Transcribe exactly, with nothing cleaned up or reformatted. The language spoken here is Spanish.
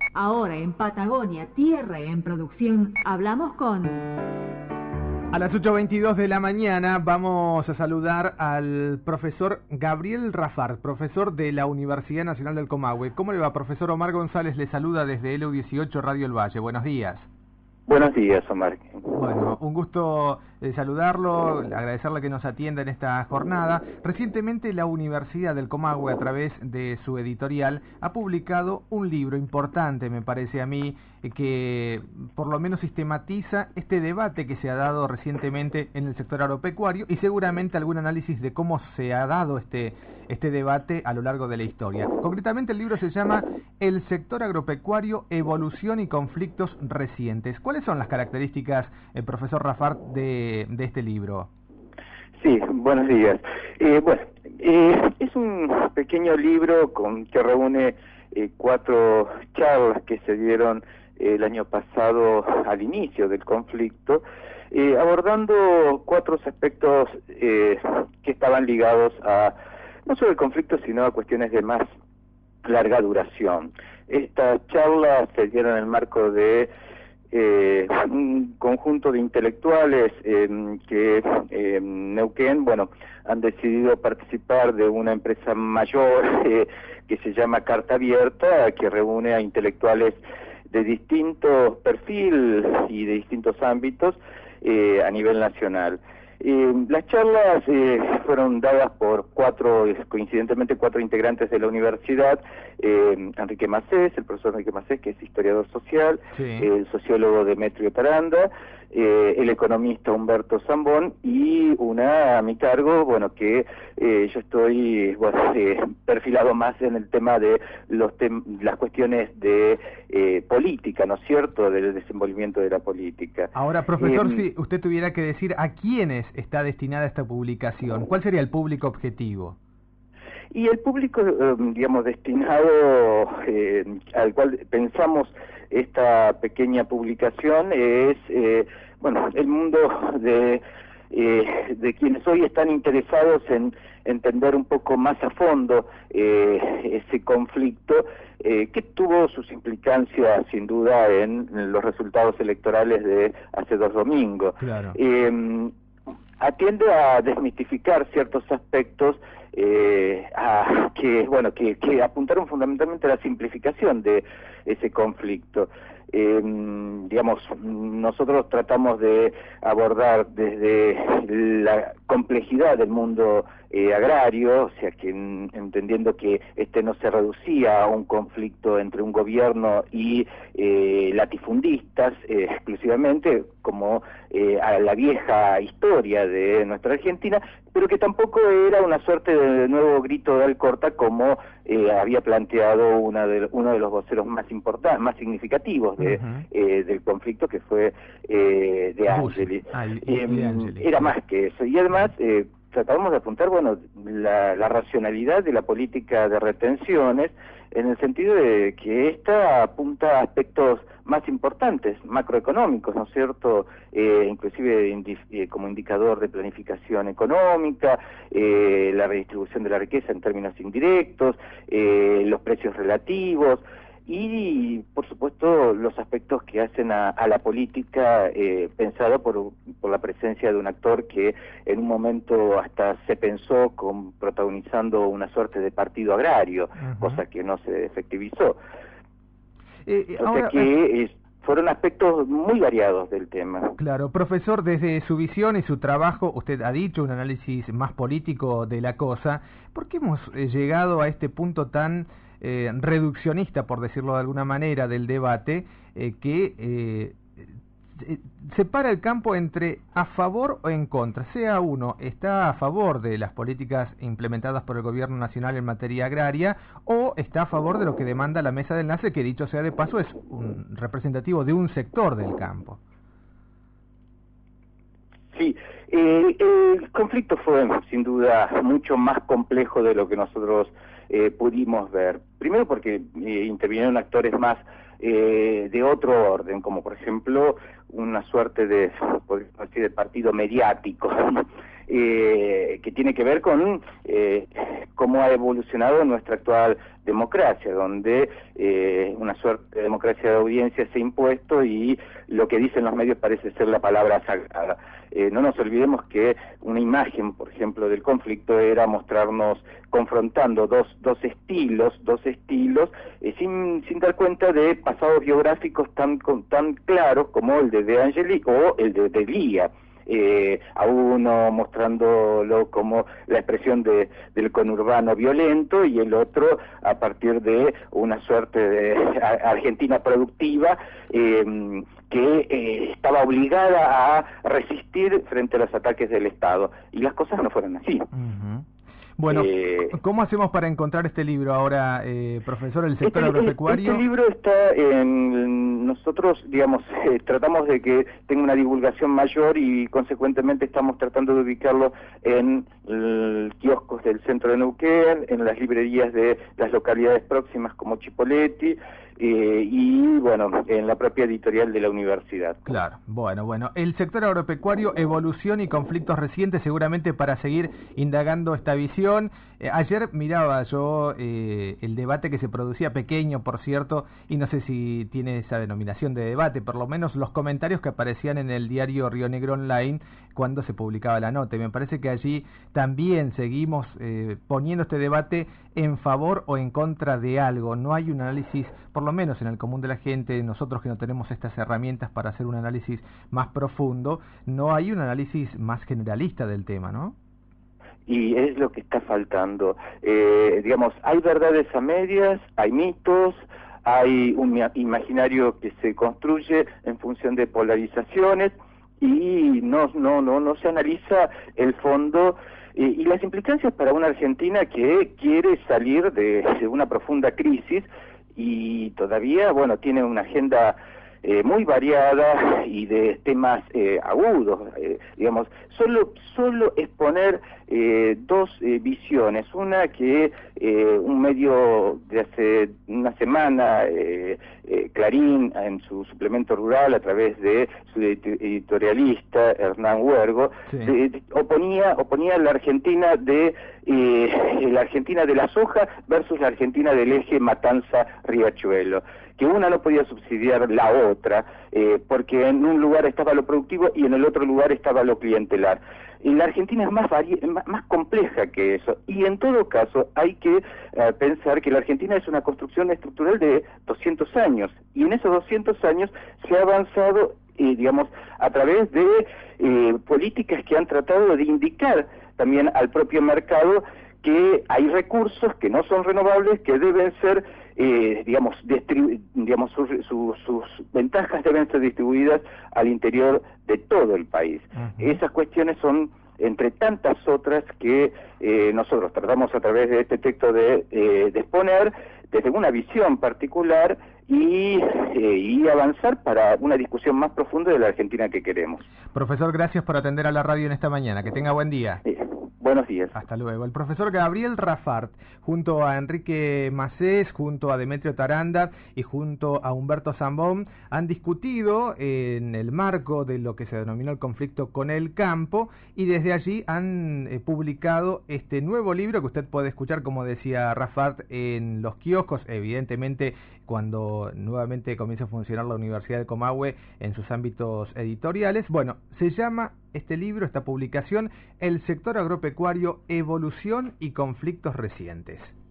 Ahora en Patagonia, Tierra en Producción, hablamos con... A las ocho veintidós de la mañana vamos a saludar al profesor Gabriel Rafart, profesor de la Universidad Nacional del Comahue. ¿Cómo le va, profesor? Omar González le saluda desde L U dieciocho Radio El Valle. Buenos días. Buenos días, Omar. Bueno, un gusto eh, saludarlo, agradecerle que nos atienda en esta jornada. Recientemente la Universidad del Comahue, a través de su editorial, ha publicado un libro importante, me parece a mí, eh, que por lo menos sistematiza este debate que se ha dado recientemente en el sector agropecuario y seguramente algún análisis de cómo se ha dado este, este debate a lo largo de la historia. Concretamente el libro se llama El sector agropecuario, evolución y conflictos recientes. ¿Cuáles son las características, eh, profesor Rafart, de, de este libro? Sí, buenos días. Eh, bueno, eh, es un pequeño libro con, que reúne eh, cuatro charlas que se dieron eh, el año pasado al inicio del conflicto, eh, abordando cuatro aspectos eh, que estaban ligados a no solo el conflicto, sino a cuestiones de más larga duración. Estas charlas se dieron en el marco de Eh, un conjunto de intelectuales eh, que eh, en Neuquén, bueno, han decidido participar de una empresa mayor eh, que se llama Carta Abierta, que reúne a intelectuales de distintos perfiles y de distintos ámbitos eh, a nivel nacional. Eh, las charlas eh, fueron dadas por cuatro, coincidentemente cuatro integrantes de la universidad, eh, Enrique Macés, el profesor Enrique Macés, que es historiador social, Sí. eh, el sociólogo Demetrio Taranda, eh, el economista Humberto Zambón y una a mi cargo, bueno, que eh, yo estoy bueno, eh, perfilado más en el tema de los tem las cuestiones de eh, política, ¿no es cierto?, del desenvolvimiento de la política. Ahora, profesor, Eh, si usted tuviera que decir a quiénes está destinada esta publicación, ¿cuál sería el público objetivo? Y el público, eh, digamos, destinado eh, al cual pensamos esta pequeña publicación es, eh, bueno, el mundo de, eh, de quienes hoy están interesados en entender un poco más a fondo eh, ese conflicto eh, que tuvo sus implicancias, sin duda, en, en los resultados electorales de hace dos domingos. Claro. Eh, atiende a desmitificar ciertos aspectos eh, a, que bueno que, que apuntaron fundamentalmente a la simplificación de ese conflicto. Eh, digamos, nosotros tratamos de abordar desde la complejidad del mundo eh, agrario, o sea, que en, entendiendo que este no se reducía a un conflicto entre un gobierno y eh, latifundistas eh, exclusivamente, como eh, a la vieja historia de nuestra Argentina, pero que tampoco era una suerte de nuevo grito de Alcorta como eh, había planteado una de, uno de los voceros más importantes, más significativos de, Uh-huh. eh, del conflicto, que fue eh, de Angeli. Ah, y- Eh, y de Angeli, era sí. más que eso, y además eh, tratábamos de apuntar, bueno, la, la racionalidad de la política de retenciones, en el sentido de que esta apunta a aspectos más importantes, macroeconómicos, ¿no es cierto?, eh, inclusive indi eh, como indicador de planificación económica, eh, la redistribución de la riqueza en términos indirectos, eh, los precios relativos, y por supuesto los aspectos que hacen a, a la política eh, pensado por, por la presencia de un actor que en un momento hasta se pensó con protagonizando una suerte de partido agrario, Uh-huh. cosa que no se efectivizó. Eh, eh, O ahora, sea que es, fueron aspectos muy variados del tema. Claro, profesor, desde su visión y su trabajo, usted ha dicho un análisis más político de la cosa. ¿Por qué hemos eh, llegado a este punto tan eh, reduccionista, por decirlo de alguna manera, del debate, eh, que eh, eh, separa el campo entre a favor o en contra? Sea uno está a favor de las políticas implementadas por el gobierno nacional en materia agraria o está a favor de lo que demanda la mesa de enlace, que dicho sea de paso es un representativo de un sector del campo. Sí, eh, el conflicto fue sin duda mucho más complejo de lo que nosotros eh, pudimos ver. Primero porque eh, intervinieron actores más eh, de otro orden, como por ejemplo una suerte de, podríamos decir, de partido mediático, eh, que tiene que ver con eh, cómo ha evolucionado nuestra actual democracia, donde eh, una suerte de democracia de audiencia se ha impuesto y lo que dicen los medios parece ser la palabra sagrada. Eh, no nos olvidemos que una imagen, por ejemplo, del conflicto era mostrarnos confrontando dos, dos estilos, dos estilos, eh, sin, sin dar cuenta de pasados biográficos tan, con, tan claros como el de De Angeli o el de Delia. Eh, a uno mostrándolo como la expresión de, del conurbano violento y el otro a partir de una suerte de a, Argentina productiva eh, que eh, estaba obligada a resistir frente a los ataques del Estado, y las cosas no fueron así. Uh-huh. Bueno, eh, ¿cómo hacemos para encontrar este libro ahora, eh, profesor, el sector este, agropecuario? Este libro está en, nosotros, digamos, eh, tratamos de que tenga una divulgación mayor y consecuentemente estamos tratando de ubicarlo en el, kioscos del centro de Neuquén, en las librerías de las localidades próximas como Chipoleti, Eh, y bueno, en la propia editorial de la universidad. Claro, bueno, bueno. El sector agropecuario, evolución y conflictos recientes, seguramente para seguir indagando esta visión. Eh, ayer miraba yo eh, el debate que se producía, pequeño por cierto, y no sé si tiene esa denominación de debate, por lo menos los comentarios que aparecían en el diario Río Negro Online cuando se publicaba la nota, y me parece que allí también seguimos eh, poniendo este debate en favor o en contra de algo. No hay un análisis, por lo menos en el común de la gente, nosotros que no tenemos estas herramientas para hacer un análisis más profundo, no hay un análisis más generalista del tema, ¿no? Y es lo que está faltando. Eh, digamos, hay verdades a medias, hay mitos, hay un imaginario que se construye en función de polarizaciones, y no no no no se analiza el fondo eh, y las implicancias para una Argentina que quiere salir de, de una profunda crisis y todavía, bueno, tiene una agenda eh, muy variada y de temas eh, agudos, eh, digamos, solo solo exponer eh, dos eh, visiones, una que eh, un medio de hace una semana, eh, eh, Clarín, en su suplemento rural, a través de su editorialista Hernán Huergo, sí. de, de, oponía oponía la Argentina de eh, la Argentina de la soja versus la Argentina del eje Matanza-Riachuelo, que una no podía subsidiar la otra, eh, porque en un lugar estaba lo productivo y en el otro lugar estaba lo clientelar. Y la Argentina es más, más, más compleja que eso, y en todo caso hay que uh, pensar que la Argentina es una construcción estructural de doscientos años, y en esos doscientos años se ha avanzado, eh, digamos, a través de eh, políticas que han tratado de indicar también al propio mercado que hay recursos que no son renovables, que deben ser, eh, digamos, digamos sus, sus, sus ventajas deben ser distribuidas al interior de todo el país. Uh-huh. Esas cuestiones son entre tantas otras que eh, nosotros tratamos a través de este texto de, eh, de exponer desde una visión particular y, eh, y avanzar para una discusión más profunda de la Argentina que queremos. Profesor, gracias por atender a la radio en esta mañana. Que tenga buen día. Sí. Buenos días. Hasta luego. El profesor Gabriel Rafart, junto a Enrique Macés, junto a Demetrio Taranda y junto a Humberto Zambón, han discutido en el marco de lo que se denominó el conflicto con el campo, y desde allí han eh, publicado este nuevo libro que usted puede escuchar, como decía Rafart, en los kioscos, evidentemente cuando nuevamente comience a funcionar la Universidad de Comahue en sus ámbitos editoriales. Bueno, se llama este libro, esta publicación, El sector agropecuario, evolución y conflictos recientes.